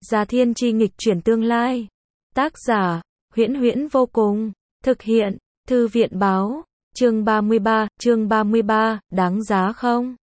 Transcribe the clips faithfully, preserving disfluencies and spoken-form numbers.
Gia Thiên Chi nghịch chuyển tương lai. Tác giả, Huyễn Huyễn vô cùng. Thực hiện, Thư viện báo. Chương ba mươi ba, chương ba mươi ba, đáng giá không?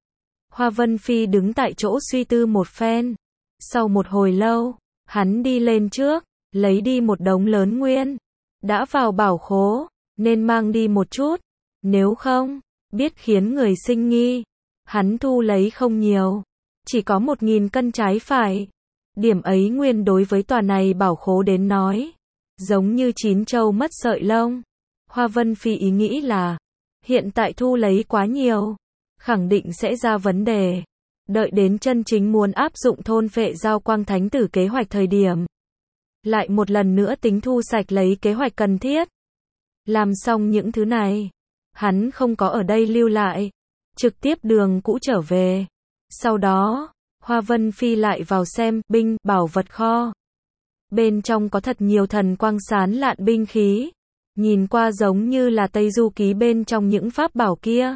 Hoa Vân Phi đứng tại chỗ suy tư một phen. Sau một hồi lâu, hắn đi lên trước, lấy đi một đống lớn nguyên. Đã vào bảo khố, nên mang đi một chút. Nếu không, biết khiến người sinh nghi. Hắn thu lấy không nhiều. Chỉ có một nghìn cân trái phải. Điểm ấy nguyên đối với tòa này bảo khố đến nói. Giống như chín trâu mất sợi lông. Hoa Vân Phi ý nghĩ là, hiện tại thu lấy quá nhiều. Khẳng định sẽ ra vấn đề. Đợi đến chân chính muốn áp dụng thôn phệ giao quang thánh tử kế hoạch thời điểm. Lại một lần nữa tính thu sạch lấy kế hoạch cần thiết. Làm xong những thứ này. Hắn không có ở đây lưu lại. Trực tiếp đường cũ trở về. Sau đó, Hoa Vân Phi lại vào xem binh bảo vật kho. Bên trong có thật nhiều thần quang sán lạn binh khí. Nhìn qua giống như là Tây Du Ký bên trong những pháp bảo kia.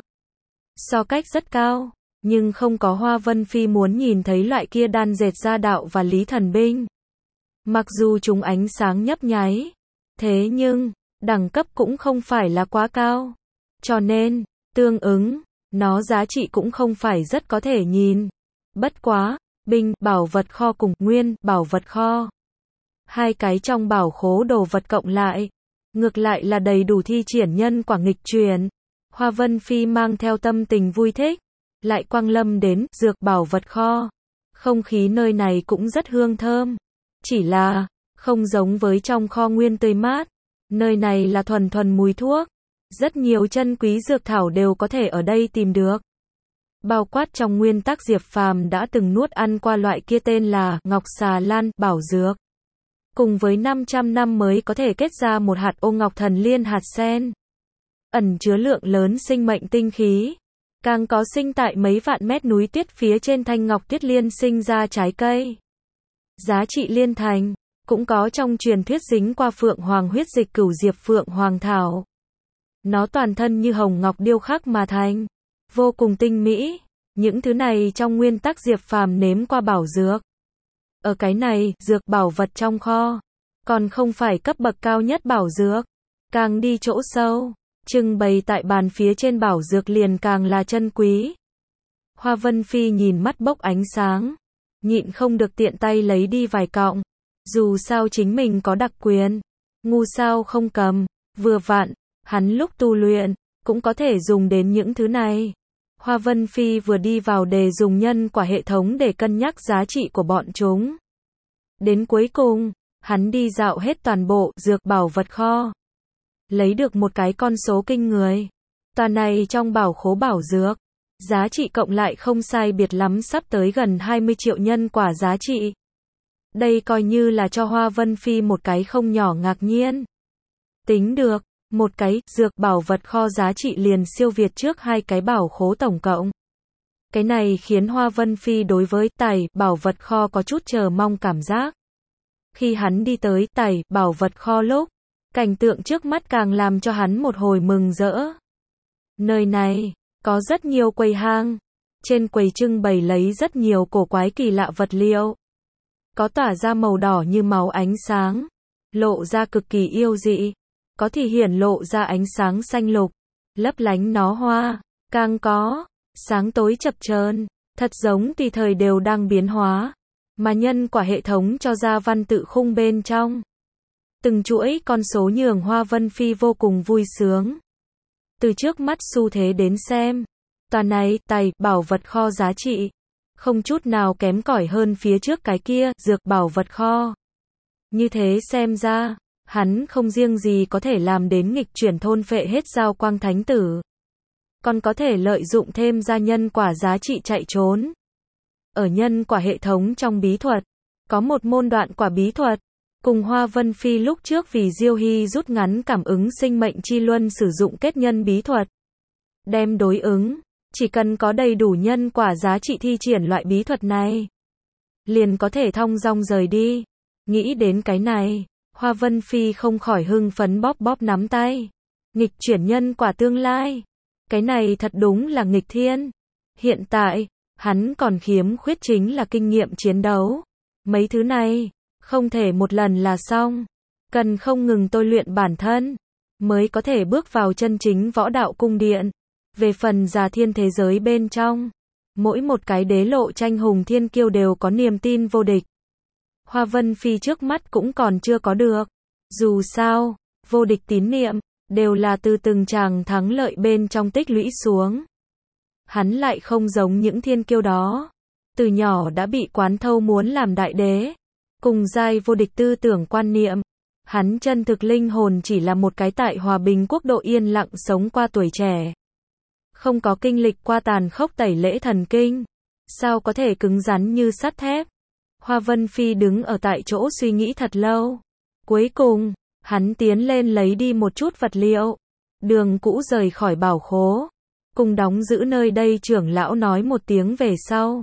So cách rất cao, nhưng không có Hoa Vân Phi muốn nhìn thấy loại kia đan dệt ra đạo và lý thần binh. Mặc dù chúng ánh sáng nhấp nháy, thế nhưng, đẳng cấp cũng không phải là quá cao. Cho nên, tương ứng, nó giá trị cũng không phải rất có thể nhìn. Bất quá, binh, bảo vật kho cùng nguyên, bảo vật kho. Hai cái trong bảo khố đồ vật cộng lại. Ngược lại là đầy đủ thi triển nhân quả nghịch chuyển. Hoa Vân Phi mang theo tâm tình vui thích. Lại quang lâm đến dược bảo vật kho. Không khí nơi này cũng rất hương thơm. Chỉ là, không giống với trong kho nguyên tươi mát. Nơi này là thuần thuần mùi thuốc. Rất nhiều chân quý dược thảo đều có thể ở đây tìm được. Bao quát trong nguyên tắc Diệp Phàm đã từng nuốt ăn qua loại kia tên là Ngọc Xà Lan bảo dược. Cùng với năm trăm năm mới có thể kết ra một hạt ô ngọc thần liên hạt sen. Ẩn chứa lượng lớn sinh mệnh tinh khí. Càng có sinh tại mấy vạn mét núi tuyết phía trên thanh ngọc tuyết liên sinh ra trái cây. Giá trị liên thành, cũng có trong truyền thuyết dính qua phượng hoàng huyết dịch cửu diệp phượng hoàng thảo. Nó toàn thân như hồng ngọc điêu khắc mà thành. Vô cùng tinh mỹ. Những thứ này trong nguyên tắc Diệp Phàm nếm qua bảo dược. Ở cái này, dược bảo vật trong kho. Còn không phải cấp bậc cao nhất bảo dược. Càng đi chỗ sâu, trưng bày tại bàn phía trên bảo dược liền càng là chân quý. Hoa Vân Phi nhìn mắt bốc ánh sáng. Nhịn không được tiện tay lấy đi vài cọng. Dù sao chính mình có đặc quyền. Ngu sao không cầm. Vừa vặn, hắn lúc tu luyện, cũng có thể dùng đến những thứ này. Hoa Vân Phi vừa đi vào đề dùng nhân quả hệ thống để cân nhắc giá trị của bọn chúng. Đến cuối cùng, hắn đi dạo hết toàn bộ dược bảo vật kho. Lấy được một cái con số kinh người. Toàn này trong bảo khố bảo dược. Giá trị cộng lại không sai biệt lắm sắp tới gần hai mươi triệu nhân quả giá trị. Đây coi như là cho Hoa Vân Phi một cái không nhỏ ngạc nhiên. Tính được. Một cái, dược bảo vật kho giá trị liền siêu việt trước hai cái bảo khố tổng cộng. Cái này khiến Hoa Vân Phi đối với tài, bảo vật kho có chút chờ mong cảm giác. Khi hắn đi tới tài, bảo vật kho lúc, cảnh tượng trước mắt càng làm cho hắn một hồi mừng rỡ. Nơi này, có rất nhiều quầy hàng. Trên quầy trưng bày lấy rất nhiều cổ quái kỳ lạ vật liệu. Có tỏa ra màu đỏ như máu ánh sáng. Lộ ra cực kỳ yêu dị. Có thì hiển lộ ra ánh sáng xanh lục, lấp lánh nó hoa, càng có, sáng tối chập chờn, thật giống tùy thời đều đang biến hóa, mà nhân quả hệ thống cho ra văn tự khung bên trong. Từng chuỗi con số nhường Hoa Vân Phi vô cùng vui sướng. Từ trước mắt xu thế đến xem, toàn này, tài, bảo vật kho giá trị, không chút nào kém cỏi hơn phía trước cái kia, dược bảo vật kho. Như thế xem ra, hắn không riêng gì có thể làm đến nghịch chuyển thôn phệ hết giao quang thánh tử. Còn có thể lợi dụng thêm ra nhân quả giá trị chạy trốn. Ở nhân quả hệ thống trong bí thuật, có một môn đoạn quả bí thuật. Cùng Hoa Vân Phi lúc trước vì Diêu Hy rút ngắn cảm ứng sinh mệnh chi luân sử dụng kết nhân bí thuật. Đem đối ứng, chỉ cần có đầy đủ nhân quả giá trị thi triển loại bí thuật này. Liền có thể thong dong rời đi. Nghĩ đến cái này. Hoa Vân Phi không khỏi hưng phấn bóp bóp nắm tay. Nghịch chuyển nhân quả tương lai. Cái này thật đúng là nghịch thiên. Hiện tại, hắn còn khiếm khuyết chính là kinh nghiệm chiến đấu. Mấy thứ này, không thể một lần là xong. Cần không ngừng tôi luyện bản thân, mới có thể bước vào chân chính võ đạo cung điện. Về phần già thiên thế giới bên trong, mỗi một cái đế lộ tranh hùng thiên kiêu đều có niềm tin vô địch. Hoa Vân Phi trước mắt cũng còn chưa có được. Dù sao, vô địch tín niệm, đều là từ từng tràng thắng lợi bên trong tích lũy xuống. Hắn lại không giống những thiên kiêu đó. Từ nhỏ đã bị quán thâu muốn làm đại đế. Cùng giai vô địch tư tưởng quan niệm. Hắn chân thực linh hồn chỉ là một cái tại hòa bình quốc độ yên lặng sống qua tuổi trẻ. Không có kinh lịch qua tàn khốc tẩy lễ thần kinh. Sao có thể cứng rắn như sắt thép? Hoa Vân Phi đứng ở tại chỗ suy nghĩ thật lâu. Cuối cùng, hắn tiến lên lấy đi một chút vật liệu. Đường cũ rời khỏi bảo khố. Cùng đóng giữ nơi đây trưởng lão nói một tiếng về sau.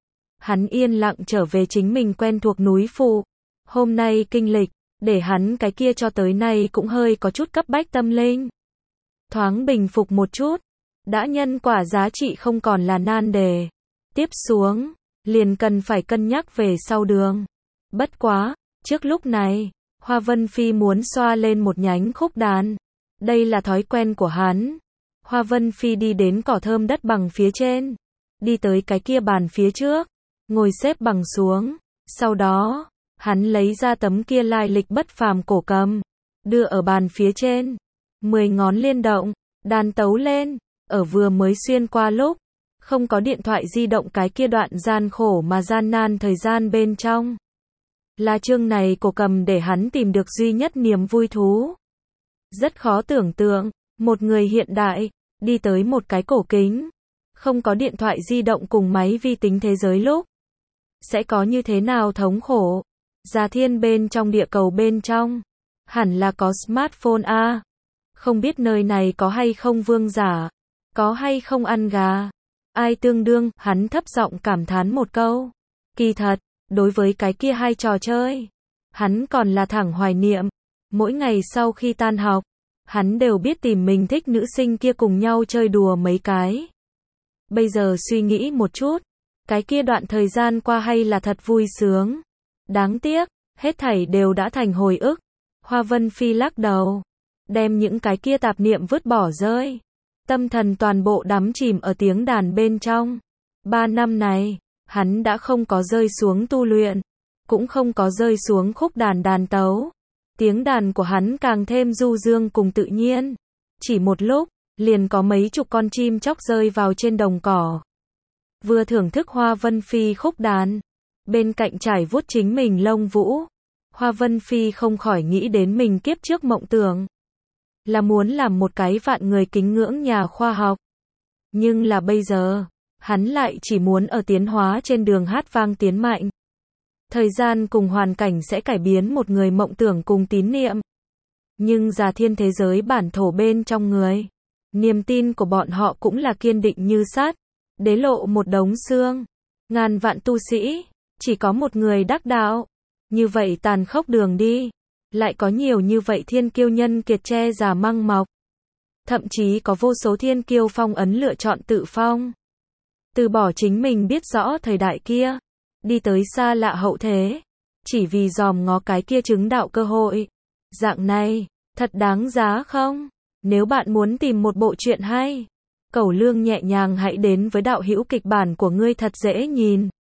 Hắn yên lặng trở về chính mình quen thuộc núi phụ. Hôm nay kinh lịch, để hắn cái kia cho tới nay cũng hơi có chút cấp bách tâm linh. Thoáng bình phục một chút. Đã nhân quả giá trị không còn là nan đề. Tiếp xuống, liền cần phải cân nhắc về sau đường. Bất quá, trước lúc này, Hoa Vân Phi muốn xoa lên một nhánh khúc đàn. Đây là thói quen của hắn. Hoa Vân Phi đi đến cỏ thơm đất bằng phía trên. Đi tới cái kia bàn phía trước. Ngồi xếp bằng xuống. Sau đó, hắn lấy ra tấm kia lai lịch bất phàm cổ cầm. Đưa ở bàn phía trên. Mười ngón liên động. Đàn tấu lên. Ở vừa mới xuyên qua lúc. Không có điện thoại di động cái kia đoạn gian khổ mà gian nan thời gian bên trong. Là chương này cổ cầm để hắn tìm được duy nhất niềm vui thú. Rất khó tưởng tượng, một người hiện đại, đi tới một cái cổ kính, không có điện thoại di động cùng máy vi tính thế giới lúc. Sẽ có như thế nào thống khổ? Già thiên bên trong địa cầu bên trong, hẳn là có smartphone a. À? Không biết nơi này có hay không vương giả, có hay không ăn gà. Ai tương đương, hắn thấp giọng cảm thán một câu. Kỳ thật, đối với cái kia hai trò chơi, hắn còn là thẳng hoài niệm. Mỗi ngày sau khi tan học, hắn đều biết tìm mình thích nữ sinh kia cùng nhau chơi đùa mấy cái. Bây giờ suy nghĩ một chút, cái kia đoạn thời gian qua hay là thật vui sướng. Đáng tiếc, hết thảy đều đã thành hồi ức. Hoa Vân Phi lắc đầu, đem những cái kia tạp niệm vứt bỏ rơi. Tâm thần toàn bộ đắm chìm ở tiếng đàn bên trong. Ba năm này, hắn đã không có rơi xuống tu luyện, cũng không có rơi xuống khúc đàn đàn tấu. Tiếng đàn của hắn càng thêm du dương cùng tự nhiên. Chỉ một lúc, liền có mấy chục con chim chóc rơi vào trên đồng cỏ. Vừa thưởng thức Hoa Vân Phi khúc đàn, bên cạnh trải vuốt chính mình lông vũ. Hoa Vân Phi không khỏi nghĩ đến mình kiếp trước mộng tưởng. Là muốn làm một cái vạn người kính ngưỡng nhà khoa học. Nhưng là bây giờ, hắn lại chỉ muốn ở tiến hóa trên đường hát vang tiến mạnh. Thời gian cùng hoàn cảnh sẽ cải biến một người mộng tưởng cùng tín niệm. Nhưng già thiên thế giới bản thổ bên trong người, niềm tin của bọn họ cũng là kiên định như sắt. Đế lộ một đống xương, ngàn vạn tu sĩ, chỉ có một người đắc đạo. Như vậy tàn khốc đường đi, lại có nhiều như vậy thiên kiêu nhân kiệt che già măng mọc. Thậm chí có vô số thiên kiêu phong ấn lựa chọn tự phong. Từ bỏ chính mình biết rõ thời đại kia, đi tới xa lạ hậu thế, chỉ vì dòm ngó cái kia chứng đạo cơ hội. Dạng này, thật đáng giá không? Nếu bạn muốn tìm một bộ truyện hay, Cẩu Lương nhẹ nhàng hãy đến với đạo hữu kịch bản của ngươi thật dễ nhìn.